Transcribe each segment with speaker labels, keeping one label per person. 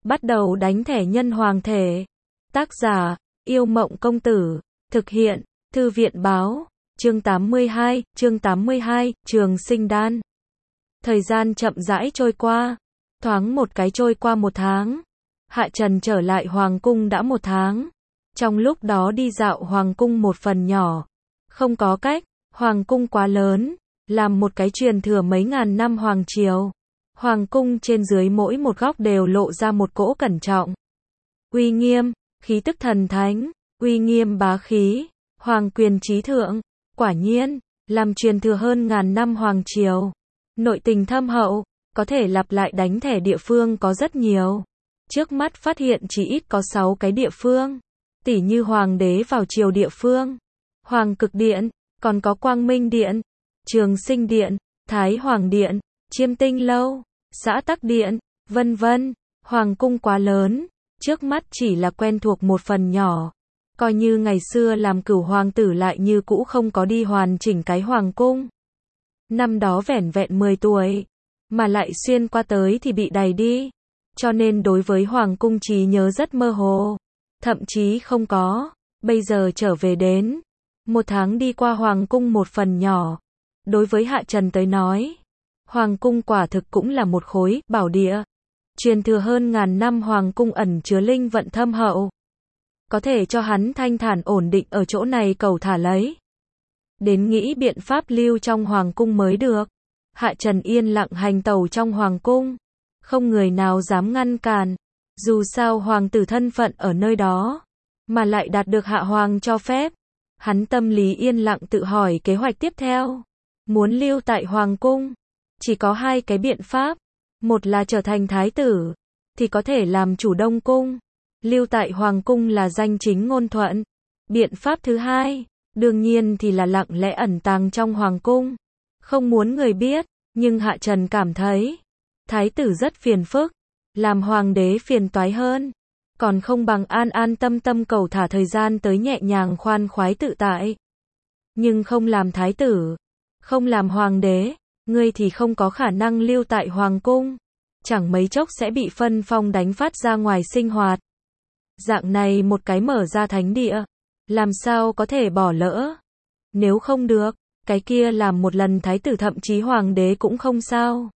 Speaker 1: Bắt đầu đánh thẻ nhân hoàng thể. Tác giả, Yêu Mộng Công Tử. Thực hiện, Thư viện Báo. Chương 82, Trường Sinh Đan. Thời gian chậm rãi trôi qua. Thoáng một cái trôi qua 1 tháng. Hạ Trần trở lại Hoàng Cung đã 1 tháng. Trong lúc đó đi dạo Hoàng Cung một phần nhỏ. Không có cách, Hoàng Cung quá lớn. Làm một cái truyền thừa mấy ngàn năm Hoàng Triều. Hoàng Cung trên dưới mỗi một góc đều lộ ra một cỗ cẩn trọng. Uy nghiêm, khí tức thần thánh, uy nghiêm bá khí, hoàng quyền trí thượng. Quả nhiên, làm truyền thừa hơn ngàn năm Hoàng Triều. Nội tình thâm hậu, có thể lặp lại đánh thẻ địa phương có rất nhiều. Trước mắt phát hiện chỉ ít có 6 cái địa phương. Tỉ như Hoàng đế vào triều địa phương, Hoàng Cực Điện, còn có Quang Minh Điện, Trường Sinh Điện, Thái Hoàng Điện, Chiêm Tinh Lâu, Xã Tắc Điện, vân vân. Hoàng cung quá lớn, trước mắt chỉ là quen thuộc một phần nhỏ. Coi như ngày xưa làm cửu hoàng tử lại như cũ không có đi hoàn chỉnh cái hoàng cung. Năm đó vẻn vẹn 10 tuổi, mà lại xuyên qua tới thì bị đày đi. Cho nên đối với hoàng cung trí nhớ rất mơ hồ. Thậm chí không có. Bây giờ trở về đến 1 tháng đi qua hoàng cung một phần nhỏ. Đối với Hạ Trần tới nói, hoàng cung quả thực cũng là một khối bảo địa. Truyền thừa hơn ngàn năm hoàng cung ẩn chứa linh vận thâm hậu. Có thể cho hắn thanh thản ổn định ở chỗ này cầu thả lấy. Đến nghĩ biện pháp lưu trong hoàng cung mới được. Hạ Trần yên lặng hành tẩu trong hoàng cung. Không người nào dám ngăn cản. Dù sao hoàng tử thân phận ở nơi đó, mà lại đạt được hạ hoàng cho phép. Hắn tâm lý yên lặng tự hỏi kế hoạch tiếp theo. Muốn lưu tại hoàng cung, chỉ có 2 cái biện pháp. Một là trở thành thái tử, thì có thể làm chủ Đông Cung. Lưu tại hoàng cung là danh chính ngôn thuận. Biện pháp thứ 2, đương nhiên thì là lặng lẽ ẩn tàng trong hoàng cung. Không muốn người biết, nhưng Hạ Trần cảm thấy, thái tử rất phiền phức, làm hoàng đế phiền toái hơn. Còn không bằng an an tâm tâm cầu thả thời gian tới nhẹ nhàng khoan khoái tự tại. Nhưng không làm thái tử, không làm hoàng đế, ngươi thì không có khả năng lưu tại hoàng cung. Chẳng mấy chốc sẽ bị phân phong đánh phát ra ngoài sinh hoạt. Dạng này một cái mở ra thánh địa, làm sao có thể bỏ lỡ. Nếu không được, cái kia làm một lần thái tử thậm chí hoàng đế cũng không sao.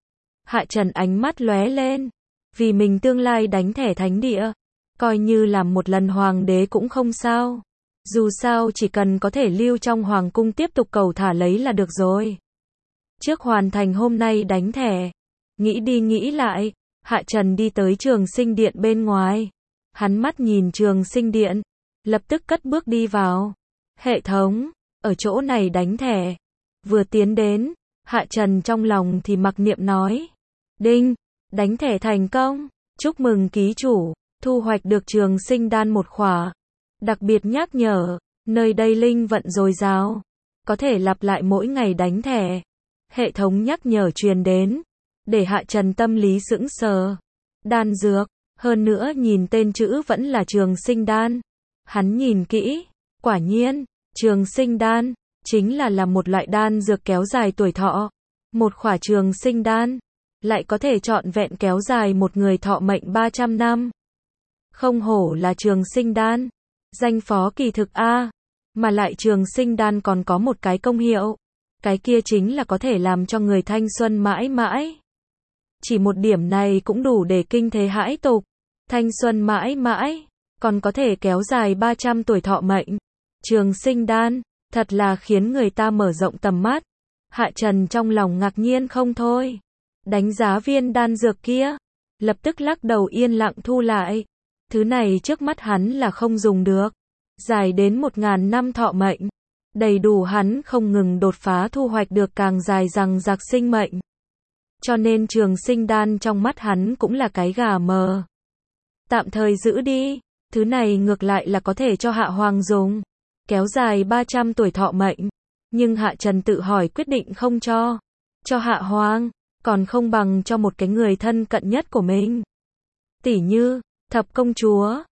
Speaker 1: Hạ Trần ánh mắt lóe lên. Vì mình tương lai đánh thẻ thánh địa, coi như làm một lần hoàng đế cũng không sao. Dù sao chỉ cần có thể lưu trong hoàng cung tiếp tục cầu thả lấy là được rồi. Trước hoàn thành hôm nay đánh thẻ, nghĩ đi nghĩ lại, Hạ Trần đi tới Trường Sinh Điện bên ngoài. Hắn mắt nhìn Trường Sinh Điện, lập tức cất bước đi vào. Hệ thống, ở chỗ này đánh thẻ. Vừa tiến đến, Hạ Trần trong lòng thì mặc niệm nói. Đinh, đánh thẻ thành công. Chúc mừng ký chủ, thu hoạch được Trường Sinh Đan 1 khỏa. Đặc biệt nhắc nhở, nơi đây linh vận dồi dào, có thể lặp lại mỗi ngày đánh thẻ. Hệ thống nhắc nhở truyền đến, để Hạ Trần tâm lý sững sờ. Đan dược, hơn nữa nhìn tên chữ vẫn là Trường Sinh Đan. Hắn nhìn kỹ, quả nhiên, Trường Sinh Đan chính là một loại đan dược kéo dài tuổi thọ. Một khỏa Trường Sinh Đan lại có thể trọn vẹn kéo dài một người thọ mệnh 300 năm. Không hổ là Trường Sinh Đan, danh phó kỳ thực a. Mà lại Trường Sinh Đan còn có một cái công hiệu, cái kia chính là có thể làm cho người thanh xuân mãi mãi. Chỉ một điểm này cũng đủ để kinh thế hãi tục. Thanh xuân mãi mãi, còn có thể kéo dài 300 tuổi thọ mệnh. Trường Sinh Đan, thật là khiến người ta mở rộng tầm mắt. Hạ Trần trong lòng ngạc nhiên không thôi. Đánh giá viên đan dược kia, lập tức lắc đầu yên lặng thu lại. Thứ này trước mắt hắn là không dùng được. Dài đến 1000 năm thọ mệnh, đầy đủ hắn không ngừng đột phá thu hoạch được càng dài dằng dặc sinh mệnh. Cho nên Trường Sinh Đan trong mắt hắn cũng là cái gà mờ. Tạm thời giữ đi, thứ này ngược lại là có thể cho Hạ Hoàng dùng. Kéo dài 300 tuổi thọ mệnh. Nhưng Hạ Trần tự hỏi quyết định không cho. Cho Hạ Hoàng, còn không bằng cho một cái người thân cận nhất của mình. Tỉ như, Thập công chúa,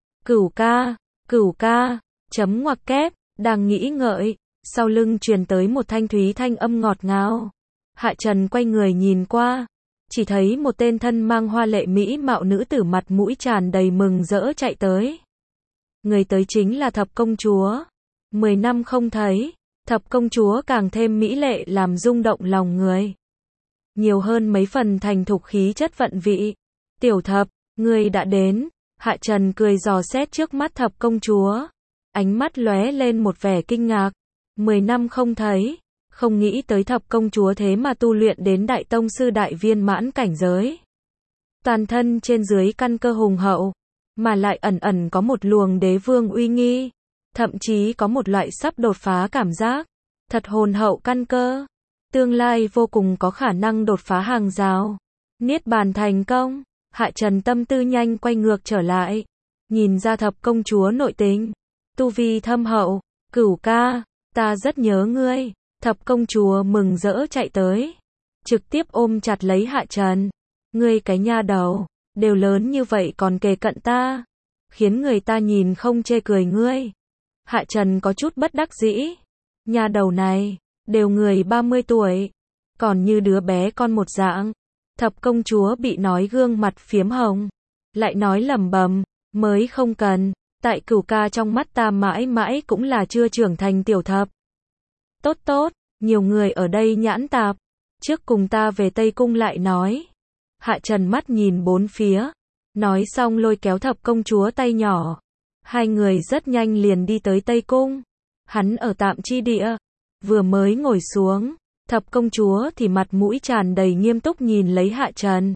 Speaker 1: Cửu ca, chấm ngoặc kép, đang nghĩ ngợi, sau lưng truyền tới một thanh thúy thanh âm ngọt ngào. Hạ Trần quay người nhìn qua, chỉ thấy một tên thân mang hoa lệ mỹ mạo nữ tử mặt mũi tràn đầy mừng rỡ chạy tới. Người tới chính là thập công chúa. 10 năm không thấy, thập công chúa càng thêm mỹ lệ làm rung động lòng người. Nhiều hơn mấy phần thành thục khí chất vận vị. Tiểu thập, ngươi đã đến. Hạ Trần cười dò xét trước mắt thập công chúa. Ánh mắt lóe lên một vẻ kinh ngạc. 10 năm không thấy, không nghĩ tới thập công chúa thế mà tu luyện đến đại tông sư đại viên mãn cảnh giới. Toàn thân trên dưới căn cơ hùng hậu, mà lại ẩn ẩn có một luồng đế vương uy nghi, thậm chí có một loại sắp đột phá cảm giác. Thật hồn hậu căn cơ, tương lai vô cùng có khả năng đột phá hàng rào, niết bàn thành công. Hạ Trần tâm tư nhanh quay ngược trở lại, nhìn ra thập công chúa nội tình, tu vi thâm hậu. Cửu ca, ta rất nhớ ngươi. Thập công chúa mừng rỡ chạy tới, trực tiếp ôm chặt lấy Hạ Trần. Ngươi cái nha đầu, đều lớn như vậy còn kề cận ta, khiến người ta nhìn không chê cười ngươi. Hạ Trần có chút bất đắc dĩ. Nha đầu này, đều người 30 tuổi, còn như đứa bé con một dạng. Thập công chúa bị nói gương mặt phiếm hồng, lại nói lẩm bẩm, mới không cần, tại cửu ca trong mắt ta mãi mãi cũng là chưa trưởng thành tiểu thập. Tốt tốt, nhiều người ở đây nhãn tạp, trước cùng ta về Tây Cung lại nói. Hạ Trần mắt nhìn bốn phía, nói xong lôi kéo thập công chúa tay nhỏ. Hai người rất nhanh liền đi tới Tây Cung. Hắn ở tạm chi địa, vừa mới ngồi xuống, thập công chúa thì mặt mũi tràn đầy nghiêm túc nhìn lấy Hạ Trần.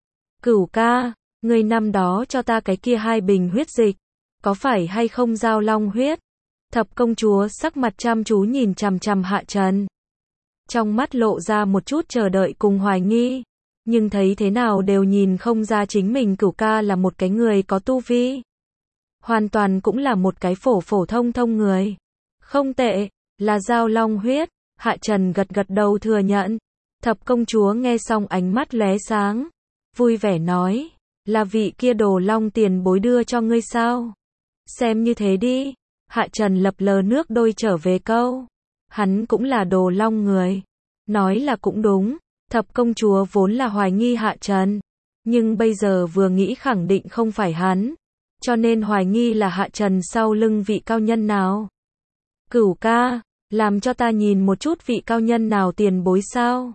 Speaker 1: Cửu ca, ngươi năm đó cho ta cái kia 2 bình huyết dịch, có phải hay không giao long huyết? Thập công chúa sắc mặt chăm chú nhìn chằm chằm Hạ Trần. Trong mắt lộ ra một chút chờ đợi cùng hoài nghi, nhưng thấy thế nào đều nhìn không ra chính mình cửu ca là một cái người có tu vi. Hoàn toàn cũng là một cái phổ phổ thông thông người. Không tệ, là giao long huyết. Hạ Trần gật gật đầu thừa nhận. Thập công chúa nghe xong ánh mắt lóe sáng, vui vẻ nói, là vị kia Đồ Long tiền bối đưa cho ngươi sao? Xem như thế đi. Hạ Trần lập lờ nước đôi trở về câu, hắn cũng là Đồ Long người. Nói là cũng đúng, thập công chúa vốn là hoài nghi Hạ Trần, nhưng bây giờ vừa nghĩ khẳng định không phải hắn, cho nên hoài nghi là Hạ Trần sau lưng vị cao nhân nào. Cửu ca, làm cho ta nhìn một chút vị cao nhân nào tiền bối sao?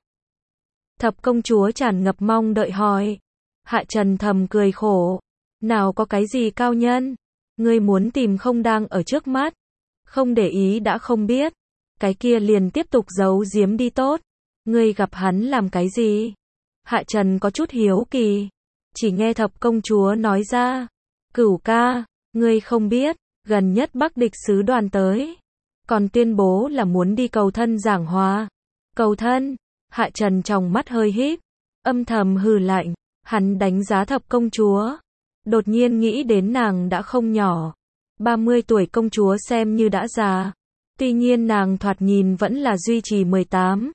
Speaker 1: Thập công chúa tràn ngập mong đợi hỏi. Hạ Trần thầm cười khổ, nào có cái gì cao nhân, ngươi muốn tìm không đang ở trước mắt, không để ý đã không biết, cái kia liền tiếp tục giấu giếm đi tốt, ngươi gặp hắn làm cái gì? Hạ Trần có chút hiếu kỳ, chỉ nghe thập công chúa nói ra, cửu ca, ngươi không biết, gần nhất Bắc địch sứ đoàn tới, còn tuyên bố là muốn đi cầu thân giảng hòa. Cầu thân? Hạ Trần trong mắt hơi híp, âm thầm hừ lạnh, hắn đánh giá thập công chúa, đột nhiên nghĩ đến nàng đã không nhỏ, 30 tuổi công chúa xem như đã già, tuy nhiên nàng thoạt nhìn vẫn là duy trì 18,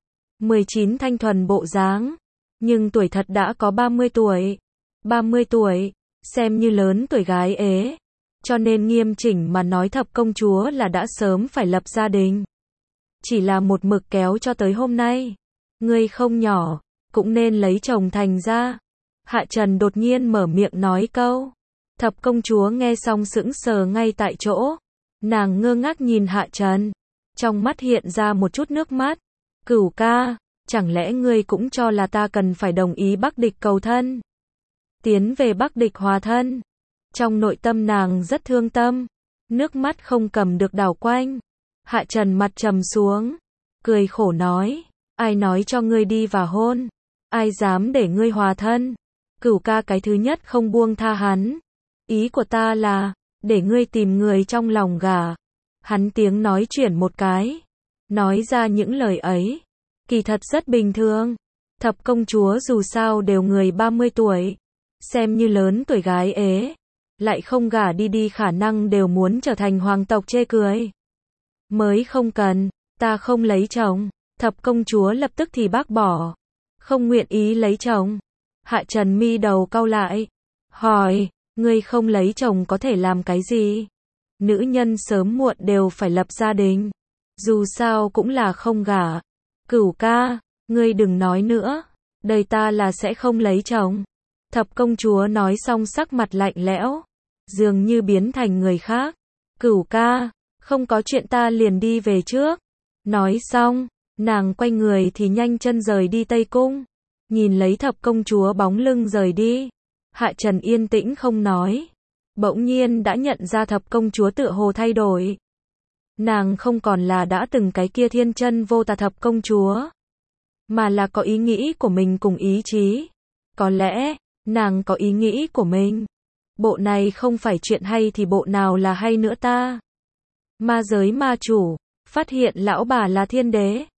Speaker 1: 19 thanh thuần bộ dáng, nhưng tuổi thật đã có 30 tuổi. 30 tuổi, xem như lớn tuổi gái ế, cho nên nghiêm chỉnh mà nói thập công chúa là đã sớm phải lập gia đình. Chỉ là một mực kéo cho tới hôm nay. Ngươi không nhỏ, cũng nên lấy chồng thành ra. Hạ Trần đột nhiên mở miệng nói câu. Thập công chúa nghe xong sững sờ ngay tại chỗ. Nàng ngơ ngác nhìn Hạ Trần, trong mắt hiện ra một chút nước mắt. Cửu ca, chẳng lẽ ngươi cũng cho là ta cần phải đồng ý Bắc địch cầu thân? Tiến về Bắc địch hòa thân. Trong nội tâm nàng rất thương tâm, nước mắt không cầm được đảo quanh. Hạ Trần mặt trầm xuống, cười khổ nói, ai nói cho ngươi đi và hôn, ai dám để ngươi hòa thân? Cửu ca cái thứ nhất không buông tha hắn. Ý của ta là, để ngươi tìm người trong lòng gả. Hắn tiếng nói chuyển một cái, nói ra những lời ấy, kỳ thật rất bình thường. Thập công chúa dù sao đều người 30 tuổi, xem như lớn tuổi gái ế, lại không gả đi khả năng đều muốn trở thành hoàng tộc chê cười. Mới không cần, ta không lấy chồng. Thập công chúa lập tức thì bác bỏ, không nguyện ý lấy chồng. Hạ Trần mi đầu cau lại, hỏi, ngươi không lấy chồng có thể làm cái gì? Nữ nhân sớm muộn đều phải lập gia đình, dù sao cũng là không gả. Cửu ca, ngươi đừng nói nữa, Đời ta là sẽ không lấy chồng. Thập công chúa nói xong sắc mặt lạnh lẽo, dường như biến thành người khác. Cửu ca, không có chuyện ta liền đi về trước. Nói xong, nàng quay người thì nhanh chân rời đi Tây Cung. Nhìn lấy thập công chúa bóng lưng rời đi, Hạ Trần yên tĩnh không nói. Bỗng nhiên đã nhận ra thập công chúa tựa hồ thay đổi. Nàng không còn là đã từng cái kia thiên chân vô tà thập công chúa, mà là có ý nghĩ của mình cùng ý chí. Có lẽ, nàng có ý nghĩ của mình. Bộ này không phải chuyện hay thì bộ nào là hay nữa ta? Ma giới ma chủ, phát hiện lão bà là thiên đế.